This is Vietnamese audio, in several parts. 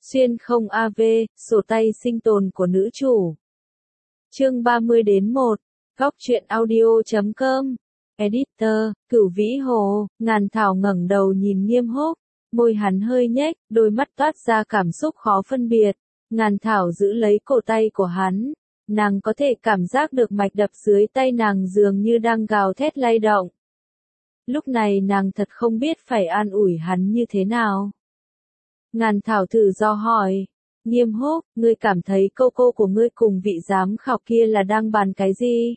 Xuyên không AV, sổ tay sinh tồn của nữ chủ. Chương 30-1, Góc truyện audio.com. Editor, Cửu Vĩ Hồ. Ngàn Thảo ngẩng đầu nhìn Nghiêm Húc, môi hắn hơi nhếch, đôi mắt toát ra cảm xúc khó phân biệt. Ngàn Thảo giữ lấy cổ tay của hắn, nàng có thể cảm giác được mạch đập dưới tay nàng dường như đang gào thét lay động. Lúc này nàng thật không biết phải an ủi hắn như thế nào. Ngàn Thảo thử do hỏi, Nghiêm Húc, ngươi cảm thấy cô của ngươi cùng vị giám khảo kia là đang bàn cái gì?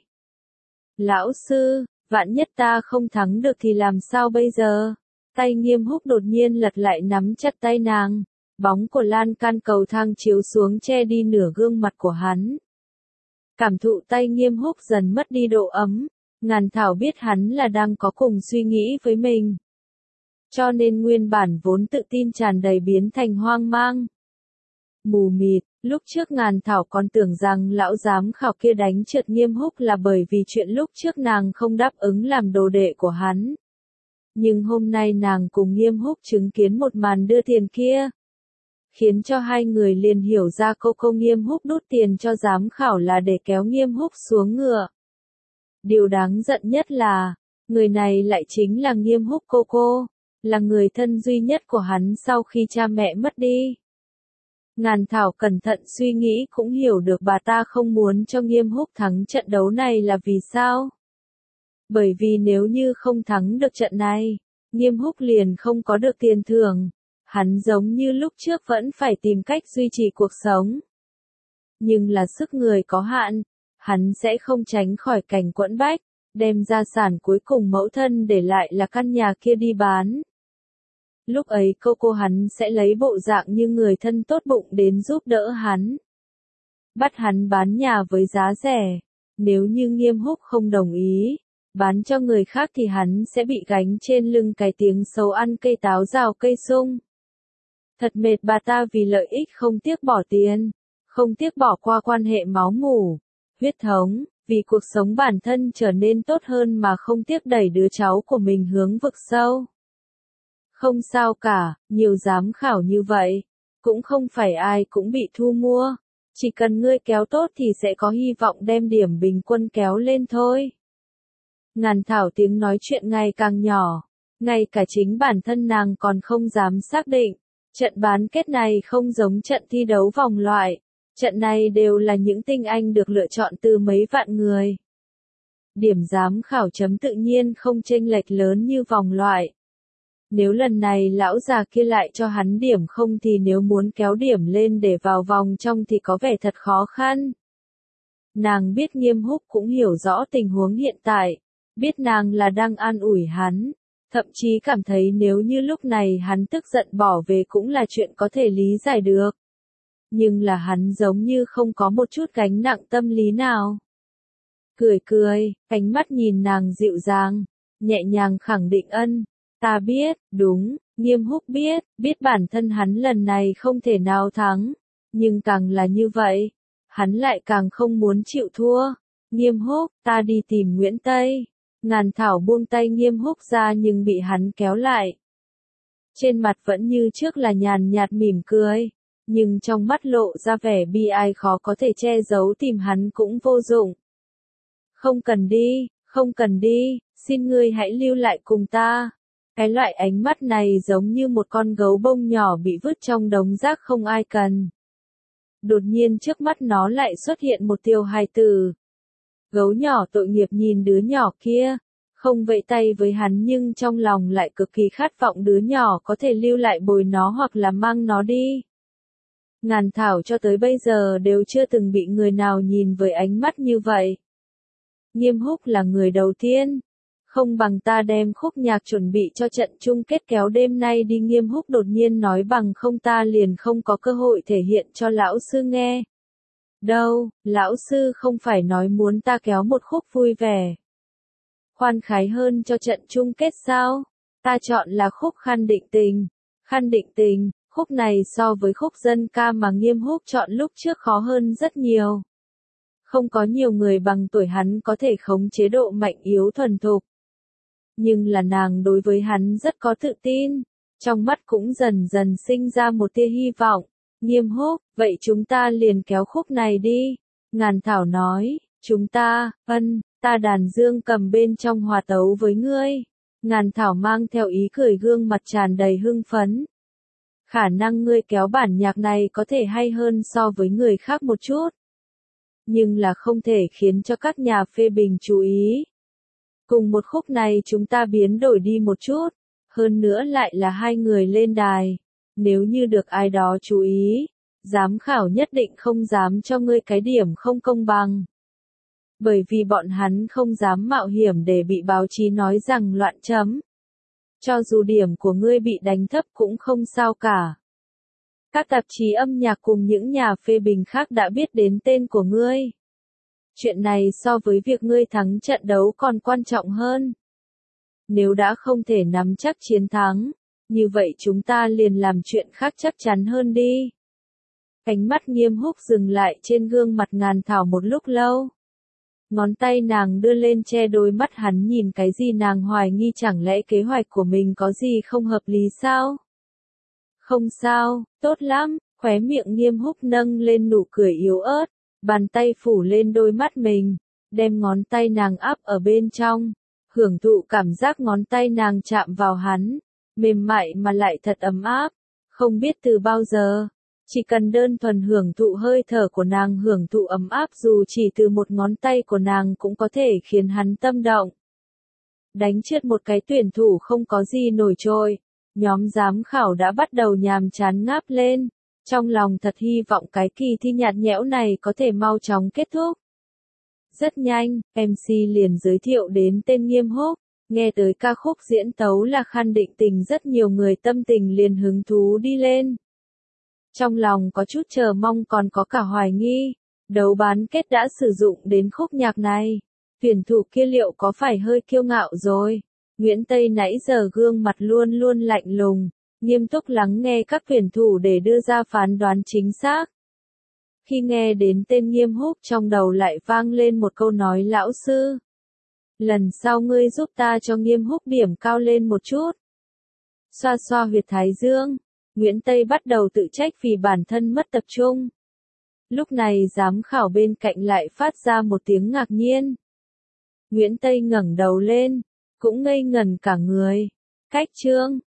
Lão sư, vạn nhất ta không thắng được thì làm sao bây giờ? Tay Nghiêm Húc đột nhiên lật lại nắm chặt tay nàng, bóng của lan can cầu thang chiếu xuống che đi nửa gương mặt của hắn. Cảm thụ tay Nghiêm Húc dần mất đi độ ấm, Ngàn Thảo biết hắn là đang có cùng suy nghĩ với mình. Cho nên nguyên bản vốn tự tin tràn đầy biến thành hoang mang. Mù mịt, lúc trước Ngàn Thảo còn tưởng rằng lão giám khảo kia đánh trượt Nghiêm Húc là bởi vì chuyện lúc trước nàng không đáp ứng làm đồ đệ của hắn. Nhưng hôm nay nàng cùng Nghiêm Húc chứng kiến một màn đưa tiền kia, khiến cho hai người liền hiểu ra cô Nghiêm Húc đút tiền cho giám khảo là để kéo Nghiêm Húc xuống ngựa. Điều đáng giận nhất là, người này lại chính là Nghiêm Húc cô, là người thân duy nhất của hắn sau khi cha mẹ mất đi. Ngàn Thảo cẩn thận suy nghĩ cũng hiểu được bà ta không muốn cho Nghiêm Húc thắng trận đấu này là vì sao. Bởi vì nếu như không thắng được trận này, Nghiêm Húc liền không có được tiền thưởng, hắn giống như lúc trước vẫn phải tìm cách duy trì cuộc sống. Nhưng là sức người có hạn, hắn sẽ không tránh khỏi cảnh quẫn bách, đem gia sản cuối cùng mẫu thân để lại là căn nhà kia đi bán. Lúc ấy cô hắn sẽ lấy bộ dạng như người thân tốt bụng đến giúp đỡ hắn. Bắt hắn bán nhà với giá rẻ. Nếu như Nghiêm Húc không đồng ý, bán cho người khác thì hắn sẽ bị gánh trên lưng cái tiếng xấu ăn cây táo rào cây sung. Thật mệt bà ta vì lợi ích không tiếc bỏ tiền, không tiếc bỏ qua quan hệ máu mủ, huyết thống, vì cuộc sống bản thân trở nên tốt hơn mà không tiếc đẩy đứa cháu của mình hướng vực sâu. Không sao cả, nhiều giám khảo như vậy, cũng không phải ai cũng bị thu mua, chỉ cần ngươi kéo tốt thì sẽ có hy vọng đem điểm bình quân kéo lên thôi. Ngàn Thảo tiếng nói chuyện ngày càng nhỏ, ngay cả chính bản thân nàng còn không dám xác định, trận bán kết này không giống trận thi đấu vòng loại, trận này đều là những tinh anh được lựa chọn từ mấy vạn người. Điểm giám khảo chấm tự nhiên không chênh lệch lớn như vòng loại. Nếu lần này lão già kia lại cho hắn điểm không thì nếu muốn kéo điểm lên để vào vòng trong thì có vẻ thật khó khăn. Nàng biết Nghiêm Húc cũng hiểu rõ tình huống hiện tại, biết nàng là đang an ủi hắn, thậm chí cảm thấy nếu như lúc này hắn tức giận bỏ về cũng là chuyện có thể lý giải được. Nhưng là hắn giống như không có một chút gánh nặng tâm lý nào. Cười, ánh mắt nhìn nàng dịu dàng, nhẹ nhàng khẳng định ta biết, đúng, Nghiêm Húc biết bản thân hắn lần này không thể nào thắng, nhưng càng là như vậy, hắn lại càng không muốn chịu thua. Nghiêm Húc, ta đi tìm Nguyễn Tây. Ngàn Thảo buông tay Nghiêm Húc ra nhưng bị hắn kéo lại. Trên mặt vẫn như trước là nhàn nhạt mỉm cười, nhưng trong mắt lộ ra vẻ bi ai khó có thể che giấu, tìm hắn cũng vô dụng. Không cần đi, xin ngươi hãy lưu lại cùng ta. Cái loại ánh mắt này giống như một con gấu bông nhỏ bị vứt trong đống rác không ai cần. Đột nhiên trước mắt nó lại xuất hiện một tiểu hài tử. Gấu nhỏ tội nghiệp nhìn đứa nhỏ kia, không vẫy tay với hắn nhưng trong lòng lại cực kỳ khát vọng đứa nhỏ có thể lưu lại bồi nó hoặc là mang nó đi. Ngàn Thảo cho tới bây giờ đều chưa từng bị người nào nhìn với ánh mắt như vậy. Nghiêm Húc là người đầu tiên. Không bằng ta đem khúc nhạc chuẩn bị cho trận chung kết kéo đêm nay đi. Nghiêm Húc đột nhiên nói, bằng không ta liền không có cơ hội thể hiện cho lão sư nghe. Đâu, lão sư không phải nói muốn ta kéo một khúc vui vẻ, khoan khái hơn cho trận chung kết sao? Ta chọn là khúc Khăn Định Tình. Khăn Định Tình, khúc này so với khúc dân ca mà Nghiêm Húc chọn lúc trước khó hơn rất nhiều. Không có nhiều người bằng tuổi hắn có thể khống chế độ mạnh yếu thuần thục. Nhưng là nàng đối với hắn rất có tự tin, trong mắt cũng dần dần sinh ra một tia hy vọng. Nghiêm Húc, vậy chúng ta liền kéo khúc này đi. Ngàn Thảo nói, chúng ta, ta đàn dương cầm bên trong hòa tấu với ngươi. Ngàn Thảo mang theo ý cười gương mặt tràn đầy hưng phấn. Khả năng ngươi kéo bản nhạc này có thể hay hơn so với người khác một chút. Nhưng là không thể khiến cho các nhà phê bình chú ý. Cùng một khúc này chúng ta biến đổi đi một chút. Hơn nữa lại là hai người lên đài. Nếu như được ai đó chú ý, giám khảo nhất định không dám cho ngươi cái điểm không công bằng. Bởi vì bọn hắn không dám mạo hiểm để bị báo chí nói rằng loạn chấm. Cho dù điểm của ngươi bị đánh thấp cũng không sao cả. Các tạp chí âm nhạc cùng những nhà phê bình khác đã biết đến tên của ngươi. Chuyện này so với việc ngươi thắng trận đấu còn quan trọng hơn. Nếu đã không thể nắm chắc chiến thắng, như vậy chúng ta liền làm chuyện khác chắc chắn hơn đi. Ánh mắt Nghiêm Húc dừng lại trên gương mặt Ngàn Thảo một lúc lâu. Ngón tay nàng đưa lên che đôi mắt hắn nhìn cái gì nàng hoài nghi chẳng lẽ kế hoạch của mình có gì không hợp lý sao? Không sao, tốt lắm, khóe miệng Nghiêm Húc nâng lên nụ cười yếu ớt, bàn tay phủ lên đôi mắt mình, đem ngón tay nàng áp ở bên trong, hưởng thụ cảm giác ngón tay nàng chạm vào hắn, mềm mại mà lại thật ấm áp, không biết từ bao giờ. Chỉ cần đơn thuần hưởng thụ hơi thở của nàng hưởng thụ ấm áp dù chỉ từ một ngón tay của nàng cũng có thể khiến hắn tâm động. Đánh trượt một cái tuyển thủ không có gì nổi trội, nhóm giám khảo đã bắt đầu nhàm chán ngáp lên, trong lòng thật hy vọng cái kỳ thi nhạt nhẽo này có thể mau chóng kết thúc. Rất nhanh, MC liền giới thiệu đến tên Nghiêm Húc, nghe tới ca khúc diễn tấu là Khăn Định Tình rất nhiều người tâm tình liền hứng thú đi lên. Trong lòng có chút chờ mong còn có cả hoài nghi, đấu bán kết đã sử dụng đến khúc nhạc này, tuyển thủ kia liệu có phải hơi kiêu ngạo rồi. Nguyễn Tây nãy giờ gương mặt luôn luôn lạnh lùng, nghiêm túc lắng nghe các tuyển thủ để đưa ra phán đoán chính xác. Khi nghe đến tên Nghiêm Húc trong đầu lại vang lên một câu nói lão sư. Lần sau ngươi giúp ta cho Nghiêm Húc điểm cao lên một chút. Xoa xoa huyệt thái dương. Nguyễn Tây bắt đầu tự trách vì bản thân mất tập trung. Lúc này giám khảo bên cạnh lại phát ra một tiếng ngạc nhiên. Nguyễn Tây ngẩng đầu lên, cũng ngây ngẩn cả người. Cách chương